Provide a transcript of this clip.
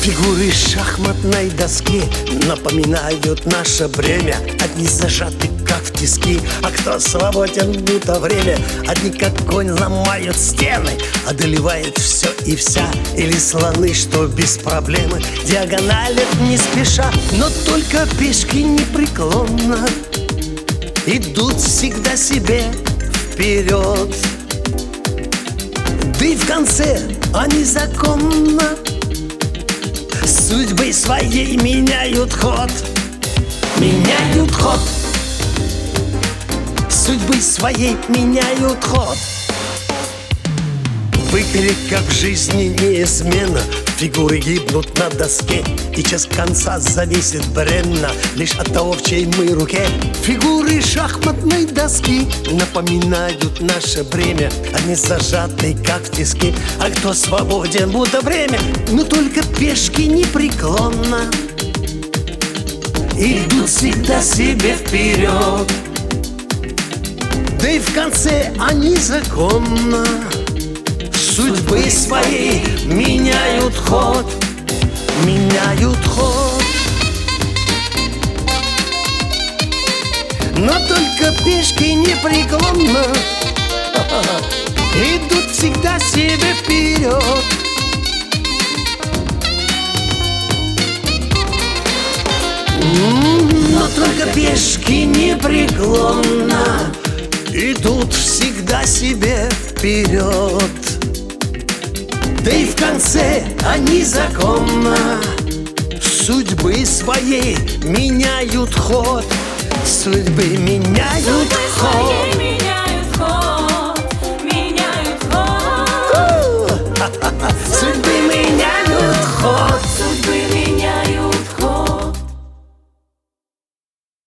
Фигуры шахматной доски напоминают наше бремя. Одни зажаты, как в тиски, а кто свободен, будто время. Одни, как конь, ломают стены, одолевает все и вся. Или слоны, что без проблемы диагоналят не спеша. Но только пешки непреклонно идут всегда себе вперед. Да и в конце они законно судьбой своей меняют ход. Меняют ход. Судьбой своей меняют ход. В игре, как в жизни, неизменно фигуры гибнут на доске, и час конца зависит бренно лишь от того, в чьей мы руке. Фигуры шахматной доски напоминают наше бремя. Они зажаты, как в тиске, а кто свободен, будто время. Но только пешки непреклонно идут всегда себе вперед. Да и в конце они законно судьбы своей меняют ход. Меняют ход. Но только пешки непреклонно идут всегда себе вперед. Но только пешки непреклонно идут всегда себе вперед. Да и в конце они законно судьбы своей меняют ход. Судьбы меняют ход.